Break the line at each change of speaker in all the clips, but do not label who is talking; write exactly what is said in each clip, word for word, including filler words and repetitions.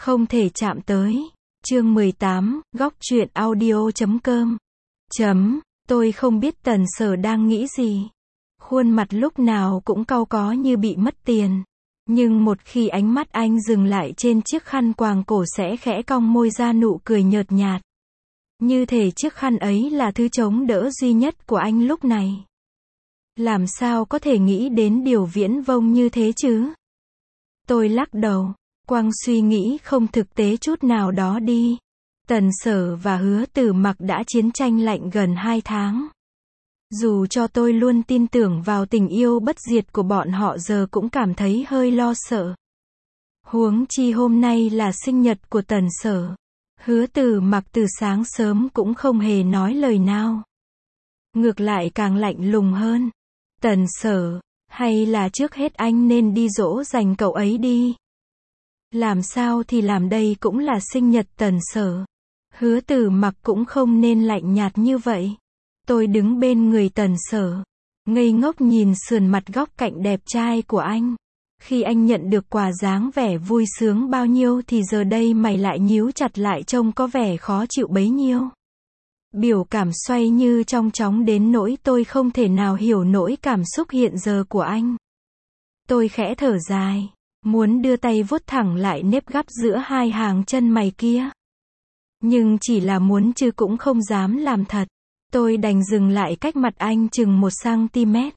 Không thể chạm tới. Chương mười tám, góc truyện audio chấm com. Chấm, tôi không biết Tần Sở đang nghĩ gì. Khuôn mặt lúc nào cũng cau có như bị mất tiền. Nhưng một khi ánh mắt anh dừng lại trên chiếc khăn quàng cổ sẽ khẽ cong môi ra nụ cười nhợt nhạt. Như thể chiếc khăn ấy là thứ chống đỡ duy nhất của anh lúc này. Làm sao có thể nghĩ đến điều viển vông như thế chứ? Tôi lắc đầu, quăng suy nghĩ không thực tế chút nào đó đi. Tần Sở và Hứa Tử Mặc đã chiến tranh lạnh gần hai tháng. Dù cho tôi luôn tin tưởng vào tình yêu bất diệt của bọn họ giờ cũng cảm thấy hơi lo sợ. Huống chi hôm nay là sinh nhật của Tần Sở. Hứa Tử Mặc từ sáng sớm cũng không hề nói lời nào. Ngược lại càng lạnh lùng hơn. Tần Sở, hay là trước hết anh nên đi dỗ dành cậu ấy đi. Làm sao thì làm, đây cũng là sinh nhật Tần Sở. Hứa Tử Mặc cũng không nên lạnh nhạt như vậy. Tôi đứng bên người Tần Sở, ngây ngốc nhìn sườn mặt góc cạnh đẹp trai của anh. Khi anh nhận được quà dáng vẻ vui sướng bao nhiêu thì giờ đây mày lại nhíu chặt lại trông có vẻ khó chịu bấy nhiêu. Biểu cảm xoay như trong chóng đến nỗi tôi không thể nào hiểu nỗi cảm xúc hiện giờ của anh. Tôi khẽ thở dài, muốn đưa tay vuốt thẳng lại nếp gấp giữa hai hàng chân mày kia. Nhưng chỉ là muốn chứ cũng không dám làm thật. Tôi đành dừng lại cách mặt anh chừng một xăng-ti mét.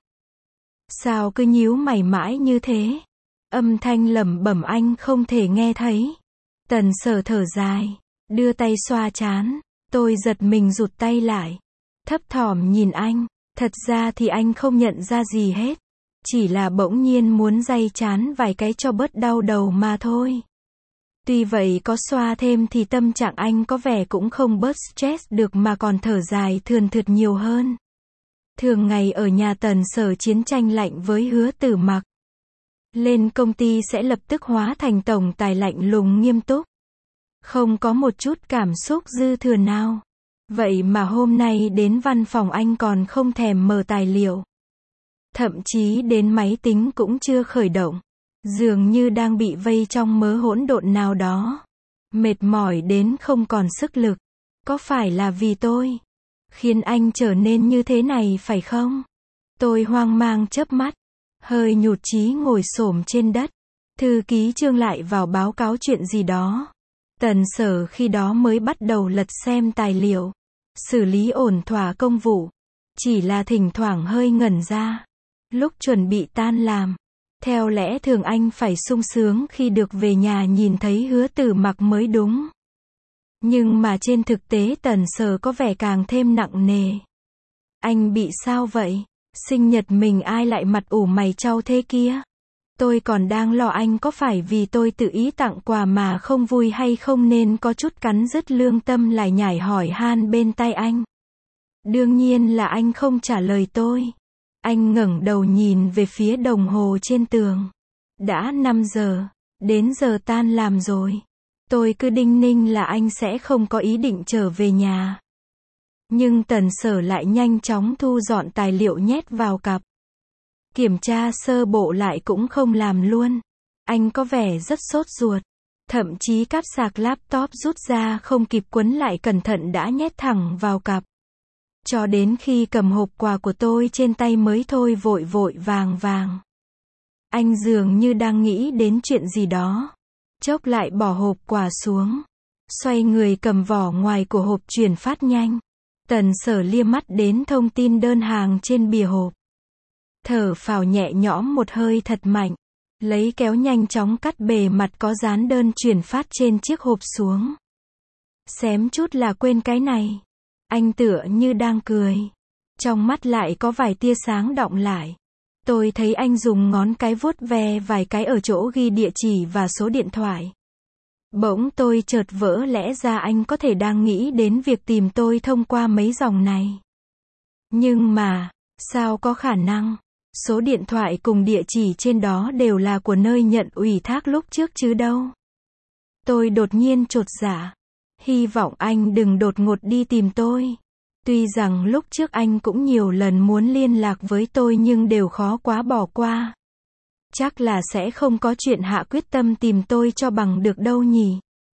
Sao cứ nhíu mày mãi như thế? Âm thanh lẩm bẩm anh không thể nghe thấy. Tần Sở thở dài, đưa tay xoa trán. Tôi giật mình rụt tay lại. Thấp thỏm nhìn anh. Thật ra thì anh không nhận ra gì hết. Chỉ là bỗng nhiên muốn day trán vài cái cho bớt đau đầu mà thôi. Tuy vậy có xoa thêm thì tâm trạng anh có vẻ cũng không bớt stress được mà còn thở dài thườn thượt nhiều hơn. Thường ngày ở nhà Tần Sở chiến tranh lạnh với Hứa Tử Mặc. Lên công ty sẽ lập tức hóa thành tổng tài lạnh lùng nghiêm túc. Không có một chút cảm xúc dư thừa nào. Vậy mà hôm nay đến văn phòng anh còn không thèm mở tài liệu. Thậm chí đến máy tính cũng chưa khởi động. Dường như đang bị vây trong mớ hỗn độn nào đó. Mệt mỏi đến không còn sức lực. Có phải là vì tôi khiến anh trở nên như thế này phải không? Tôi hoang mang chớp mắt, hơi nhụt chí ngồi xổm trên đất. Thư ký Trương lại vào báo cáo chuyện gì đó. Tần Sở khi đó mới bắt đầu lật xem tài liệu, xử lý ổn thỏa công vụ. Chỉ là thỉnh thoảng hơi ngẩn ra. Lúc chuẩn bị tan làm, theo lẽ thường anh phải sung sướng khi được về nhà nhìn thấy Hứa Tử Mặc mới đúng. Nhưng mà trên thực tế Tần Sở có vẻ càng thêm nặng nề. Anh bị sao vậy? Sinh nhật mình ai lại mặt ủ mày chau thế kia? Tôi còn đang lo anh có phải vì tôi tự ý tặng quà mà không vui hay không nên có chút cắn rứt lương tâm lại nhảy hỏi han bên tai anh. Đương nhiên là anh không trả lời tôi. Anh ngẩng đầu nhìn về phía đồng hồ trên tường. Đã năm giờ, đến giờ tan làm rồi. Tôi cứ đinh ninh là anh sẽ không có ý định trở về nhà. Nhưng Tần Sở lại nhanh chóng thu dọn tài liệu nhét vào cặp. Kiểm tra sơ bộ lại cũng không làm luôn. Anh có vẻ rất sốt ruột. Thậm chí cáp sạc laptop rút ra không kịp quấn lại cẩn thận đã nhét thẳng vào cặp. Cho đến khi cầm hộp quà của tôi trên tay mới thôi vội vội vàng vàng. Anh dường như đang nghĩ đến chuyện gì đó. Chốc lại bỏ hộp quà xuống. Xoay người cầm vỏ ngoài của hộp chuyển phát nhanh. Tần Sở liếc mắt đến thông tin đơn hàng trên bìa hộp. Thở phào nhẹ nhõm một hơi thật mạnh. Lấy kéo nhanh chóng cắt bề mặt có dán đơn chuyển phát trên chiếc hộp xuống. Xém chút là quên cái này. Anh tựa như đang cười. Trong mắt lại có vài tia sáng đọng lại. Tôi thấy anh dùng ngón cái vuốt ve vài cái ở chỗ ghi địa chỉ và số điện thoại. Bỗng tôi chợt vỡ lẽ ra anh có thể đang nghĩ đến việc tìm tôi thông qua mấy dòng này. Nhưng mà, sao có khả năng? Số điện thoại cùng địa chỉ trên đó đều là của nơi nhận ủy thác lúc trước chứ đâu. Tôi đột nhiên chột dạ. Hy vọng anh đừng đột ngột đi tìm tôi. Tuy rằng lúc trước anh cũng nhiều lần muốn liên lạc với tôi nhưng đều khó quá bỏ qua. Chắc là sẽ không có chuyện hạ quyết tâm tìm tôi cho bằng được đâu nhỉ.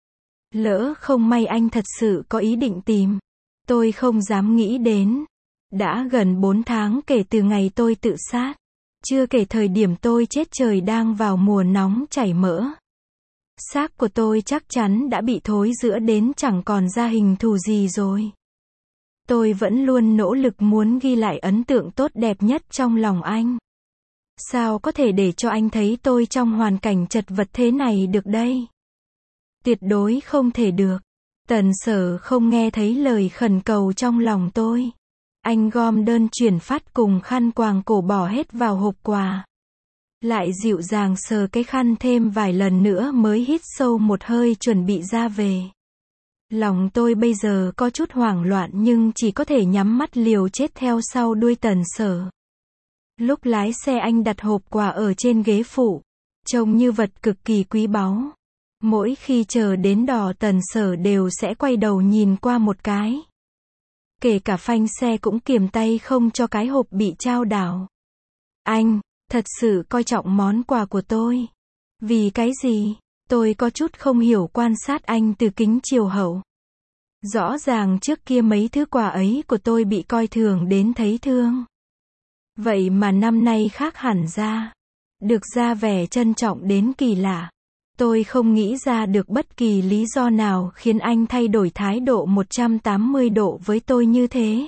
Lỡ không may anh thật sự có ý định tìm. Tôi không dám nghĩ đến. Đã gần bốn tháng kể từ ngày tôi tự sát. Chưa kể thời điểm tôi chết trời đang vào mùa nóng chảy mỡ. Xác của tôi chắc chắn đã bị thối rữa đến chẳng còn ra hình thù gì rồi. Tôi vẫn luôn nỗ lực muốn ghi lại ấn tượng tốt đẹp nhất trong lòng anh. Sao có thể để cho anh thấy tôi trong hoàn cảnh chật vật thế này được đây? Tuyệt đối không thể được. Tần Sở không nghe thấy lời khẩn cầu trong lòng tôi. Anh gom đơn chuyển phát cùng khăn quàng cổ bỏ hết vào hộp quà. Lại dịu dàng sờ cái khăn thêm vài lần nữa mới hít sâu một hơi chuẩn bị ra về. Lòng tôi bây giờ có chút hoảng loạn nhưng chỉ có thể nhắm mắt liều chết theo sau đuôi Tần Sở. Lúc lái xe anh đặt hộp quà ở trên ghế phụ. Trông như vật cực kỳ quý báu. Mỗi khi chờ đến đò Tần Sở đều sẽ quay đầu nhìn qua một cái. Kể cả phanh xe cũng kiềm tay không cho cái hộp bị chao đảo. Anh, thật sự coi trọng món quà của tôi. Vì cái gì? Tôi có chút không hiểu quan sát anh từ kính chiều hậu. Rõ ràng trước kia mấy thứ quà ấy của tôi bị coi thường đến thấy thương. Vậy mà năm nay khác hẳn ra. Được ra vẻ trân trọng đến kỳ lạ. Tôi không nghĩ ra được bất kỳ lý do nào khiến anh thay đổi thái độ một trăm tám mươi độ với tôi như thế.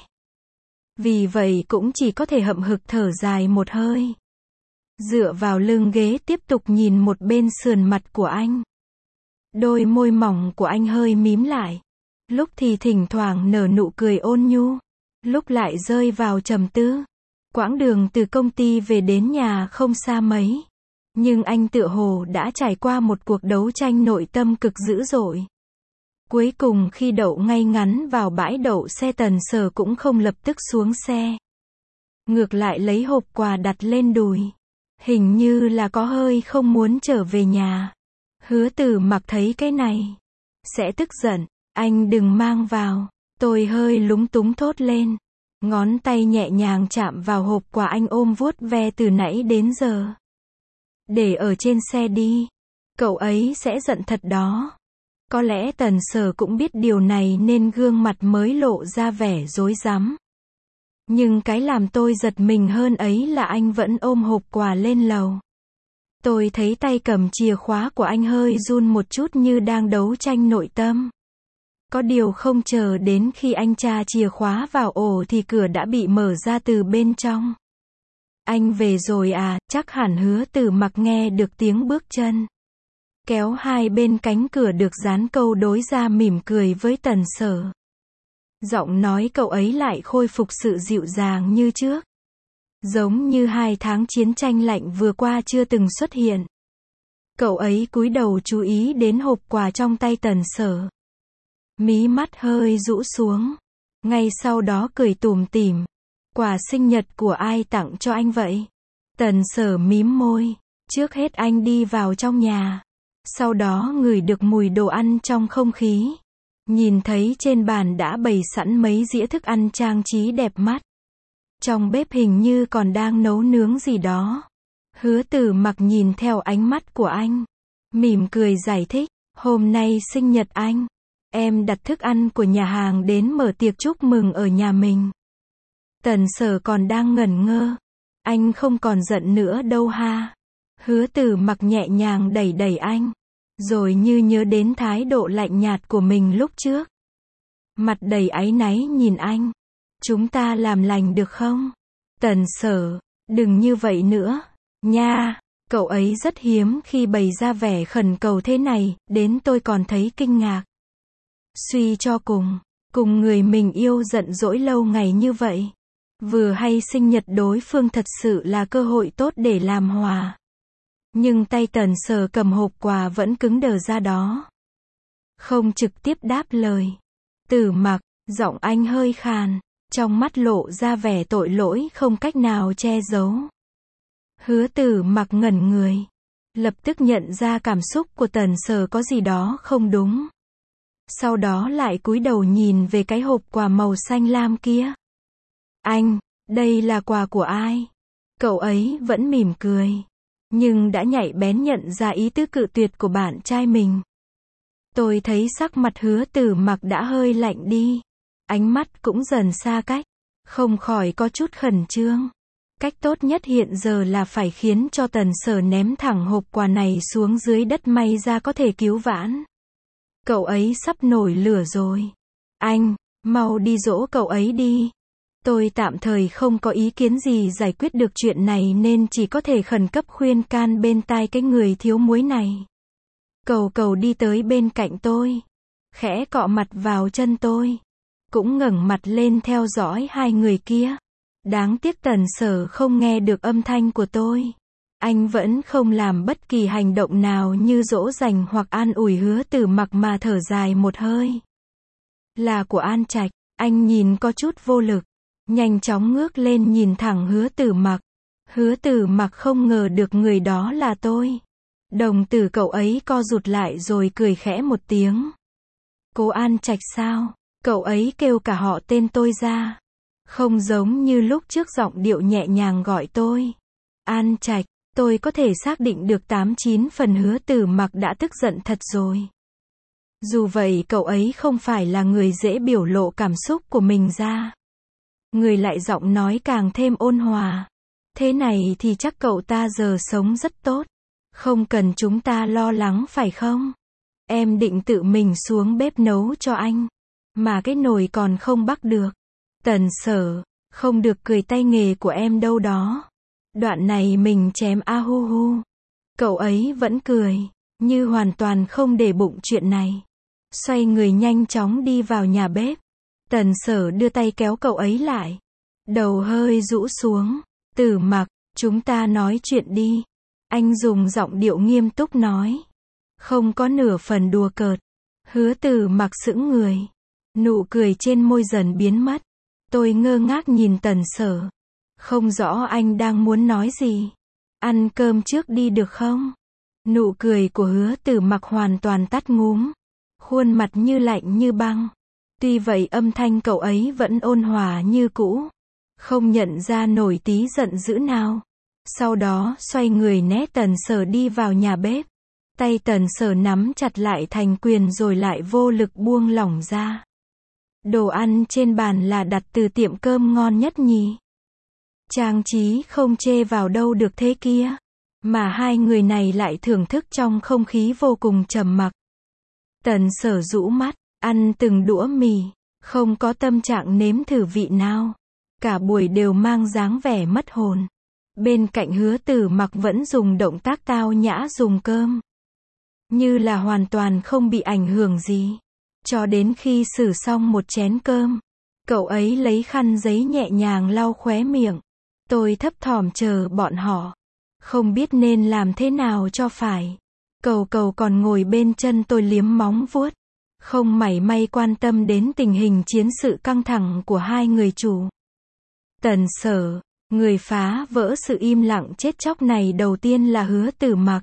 Vì vậy cũng chỉ có thể hậm hực thở dài một hơi. Dựa vào lưng ghế tiếp tục nhìn một bên sườn mặt của anh. Đôi môi mỏng của anh hơi mím lại. Lúc thì thỉnh thoảng nở nụ cười ôn nhu. Lúc lại rơi vào trầm tư. Quãng đường từ công ty về đến nhà không xa mấy. Nhưng anh tựa hồ đã trải qua một cuộc đấu tranh nội tâm cực dữ dội. Cuối cùng khi đậu ngay ngắn vào bãi đậu xe Tần Sở cũng không lập tức xuống xe. Ngược lại lấy hộp quà đặt lên đùi. Hình như là có hơi không muốn trở về nhà. Hứa Tử Mặc thấy cái này. Sẽ tức giận. Anh đừng mang vào. Tôi hơi lúng túng thốt lên. Ngón tay nhẹ nhàng chạm vào hộp quà anh ôm vuốt ve từ nãy đến giờ. Để ở trên xe đi. Cậu ấy sẽ giận thật đó. Có lẽ Tần Sở cũng biết điều này nên gương mặt mới lộ ra vẻ rối rắm. Nhưng cái làm tôi giật mình hơn ấy là anh vẫn ôm hộp quà lên lầu. Tôi thấy tay cầm chìa khóa của anh hơi run một chút như đang đấu tranh nội tâm. Có điều không chờ đến khi anh tra chìa khóa vào ổ thì cửa đã bị mở ra từ bên trong. Anh về rồi à, chắc hẳn Hứa Tử Mặc nghe được tiếng bước chân. Kéo hai bên cánh cửa được dán câu đối ra mỉm cười với Tần Sở. Giọng nói cậu ấy lại khôi phục sự dịu dàng như trước. Giống như hai tháng chiến tranh lạnh vừa qua chưa từng xuất hiện. Cậu ấy cúi đầu chú ý đến hộp quà trong tay Tần Sở. Mí mắt hơi rũ xuống. Ngay sau đó cười tủm tỉm. Quà sinh nhật của ai tặng cho anh vậy? Tần Sở mím môi. Trước hết anh đi vào trong nhà. Sau đó ngửi được mùi đồ ăn trong không khí. Nhìn thấy trên bàn đã bày sẵn mấy dĩa thức ăn trang trí đẹp mắt. Trong bếp hình như còn đang nấu nướng gì đó. Hứa Tử Mặc nhìn theo ánh mắt của anh. Mỉm cười giải thích. Hôm nay sinh nhật anh. Em đặt thức ăn của nhà hàng đến mở tiệc chúc mừng ở nhà mình. Tần Sở còn đang ngẩn ngơ. Anh không còn giận nữa đâu ha. Hứa Tử Mặc nhẹ nhàng đẩy đẩy anh. Rồi như nhớ đến thái độ lạnh nhạt của mình lúc trước. Mặt đầy áy náy nhìn anh. Chúng ta làm lành được không? Tần Sở, đừng như vậy nữa. Nha, cậu ấy rất hiếm khi bày ra vẻ khẩn cầu thế này, đến tôi còn thấy kinh ngạc. Suy cho cùng, cùng người mình yêu giận dỗi lâu ngày như vậy. Vừa hay sinh nhật đối phương thật sự là cơ hội tốt để làm hòa. Nhưng tay Tần Sở cầm hộp quà vẫn cứng đờ ra đó. Không trực tiếp đáp lời. Tử Mặc, giọng anh hơi khàn, trong mắt lộ ra vẻ tội lỗi không cách nào che giấu. Hứa Tử Mặc ngẩn người. Lập tức nhận ra cảm xúc của Tần Sở có gì đó không đúng. Sau đó lại cúi đầu nhìn về cái hộp quà màu xanh lam kia. Anh, đây là quà của ai? Cậu ấy vẫn mỉm cười. Nhưng đã nhạy bén nhận ra ý tứ cự tuyệt của bạn trai mình. Tôi thấy sắc mặt Hứa Tử Mặc đã hơi lạnh đi. Ánh mắt cũng dần xa cách. Không khỏi có chút khẩn trương. Cách tốt nhất hiện giờ là phải khiến cho Tần Sở ném thẳng hộp quà này xuống dưới đất, may ra có thể cứu vãn. Cậu ấy sắp nổi lửa rồi. Anh, mau đi dỗ cậu ấy đi. Tôi tạm thời không có ý kiến gì giải quyết được chuyện này nên chỉ có thể khẩn cấp khuyên can bên tai cái người thiếu muối này. Cầu cầu đi tới bên cạnh tôi. Khẽ cọ mặt vào chân tôi. Cũng ngẩng mặt lên theo dõi hai người kia. Đáng tiếc Tần Sở không nghe được âm thanh của tôi. Anh vẫn không làm bất kỳ hành động nào như dỗ dành hoặc an ủi Hứa Tử Mặc mà thở dài một hơi. Là của An Trạch, anh nhìn có chút vô lực. Nhanh chóng ngước lên nhìn thẳng Hứa Tử Mặc. Hứa Tử Mặc không ngờ được người đó là tôi. Đồng tử cậu ấy co rụt lại rồi cười khẽ một tiếng. Cô An Trạch sao? Cậu ấy kêu cả họ tên tôi ra. Không giống như lúc trước giọng điệu nhẹ nhàng gọi tôi. An Trạch, tôi có thể xác định được tám chín phần Hứa Tử Mặc đã tức giận thật rồi. Dù vậy cậu ấy không phải là người dễ biểu lộ cảm xúc của mình ra. Người lại giọng nói càng thêm ôn hòa. Thế này thì chắc cậu ta giờ sống rất tốt. Không cần chúng ta lo lắng phải không? Em định tự mình xuống bếp nấu cho anh. Mà cái nồi còn không bắc được. Tần Sở, không được cười tay nghề của em đâu đó. Đoạn này mình chém a hu hu. Cậu ấy vẫn cười, như hoàn toàn không để bụng chuyện này. Xoay người nhanh chóng đi vào nhà bếp. Tần Sở đưa tay kéo cậu ấy lại. Đầu hơi rũ xuống. Tử Mặc, chúng ta nói chuyện đi. Anh dùng giọng điệu nghiêm túc nói. Không có nửa phần đùa cợt. Hứa Tử Mặc sững người. Nụ cười trên môi dần biến mất. Tôi ngơ ngác nhìn Tần Sở. Không rõ anh đang muốn nói gì. Ăn cơm trước đi được không? Nụ cười của Hứa Tử Mặc hoàn toàn tắt ngúm. Khuôn mặt như lạnh như băng. Tuy vậy âm thanh cậu ấy vẫn ôn hòa như cũ. Không nhận ra nổi tí giận dữ nào. Sau đó xoay người né Tần Sở đi vào nhà bếp. Tay Tần Sở nắm chặt lại thành quyền rồi lại vô lực buông lỏng ra. Đồ ăn trên bàn là đặt từ tiệm cơm ngon nhất nhỉ. Trang trí không chê vào đâu được thế kia. Mà hai người này lại thưởng thức trong không khí vô cùng trầm mặc. Tần Sở rũ mắt, ăn từng đũa mì, không có tâm trạng nếm thử vị nào. Cả buổi đều mang dáng vẻ mất hồn. Bên cạnh Hứa Tử Mặc vẫn dùng động tác tao nhã dùng cơm. Như là hoàn toàn không bị ảnh hưởng gì. Cho đến khi xử xong một chén cơm, cậu ấy lấy khăn giấy nhẹ nhàng lau khóe miệng. Tôi thấp thỏm chờ bọn họ. Không biết nên làm thế nào cho phải. Cầu cầu còn ngồi bên chân tôi liếm móng vuốt. Không mảy may quan tâm đến tình hình chiến sự căng thẳng của hai người chủ. Tần Sở, người phá vỡ sự im lặng chết chóc này đầu tiên là Hứa Tử Mặc.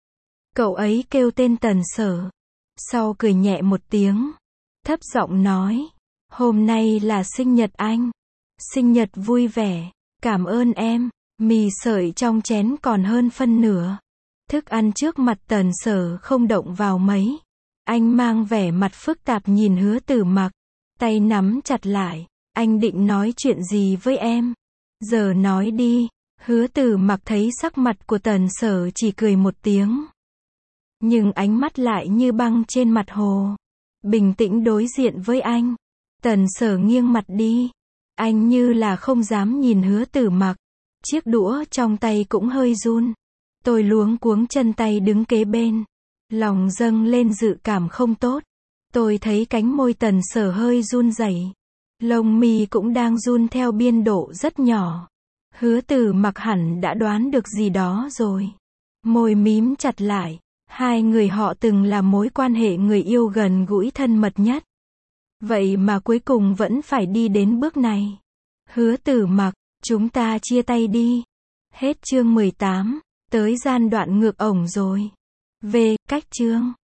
Cậu ấy kêu tên Tần Sở. Sau cười nhẹ một tiếng. Thấp giọng nói. Hôm nay là sinh nhật anh. Sinh nhật vui vẻ. Cảm ơn em. Mì sợi trong chén còn hơn phân nửa. Thức ăn trước mặt Tần Sở không động vào mấy. Anh mang vẻ mặt phức tạp nhìn Hứa Tử Mặc. Tay nắm chặt lại. Anh định nói chuyện gì với em? Giờ nói đi. Hứa Tử Mặc thấy sắc mặt của Tần Sở chỉ cười một tiếng. Nhưng ánh mắt lại như băng trên mặt hồ. Bình tĩnh đối diện với anh. Tần Sở nghiêng mặt đi. Anh như là không dám nhìn Hứa Tử Mặc. Chiếc đũa trong tay cũng hơi run. Tôi luống cuống chân tay đứng kế bên. Lòng dâng lên dự cảm không tốt. Tôi thấy cánh môi Tần Sở hơi run rẩy. Lông mi cũng đang run theo biên độ rất nhỏ. Hứa Tử Mặc hẳn đã đoán được gì đó rồi. Môi mím chặt lại. Hai người họ từng là mối quan hệ người yêu gần gũi thân mật nhất. Vậy mà cuối cùng vẫn phải đi đến bước này. Hứa Tử Mặc, chúng ta chia tay đi. Hết chương mười tám, tới gian đoạn ngược ổng rồi. Về, cách chương.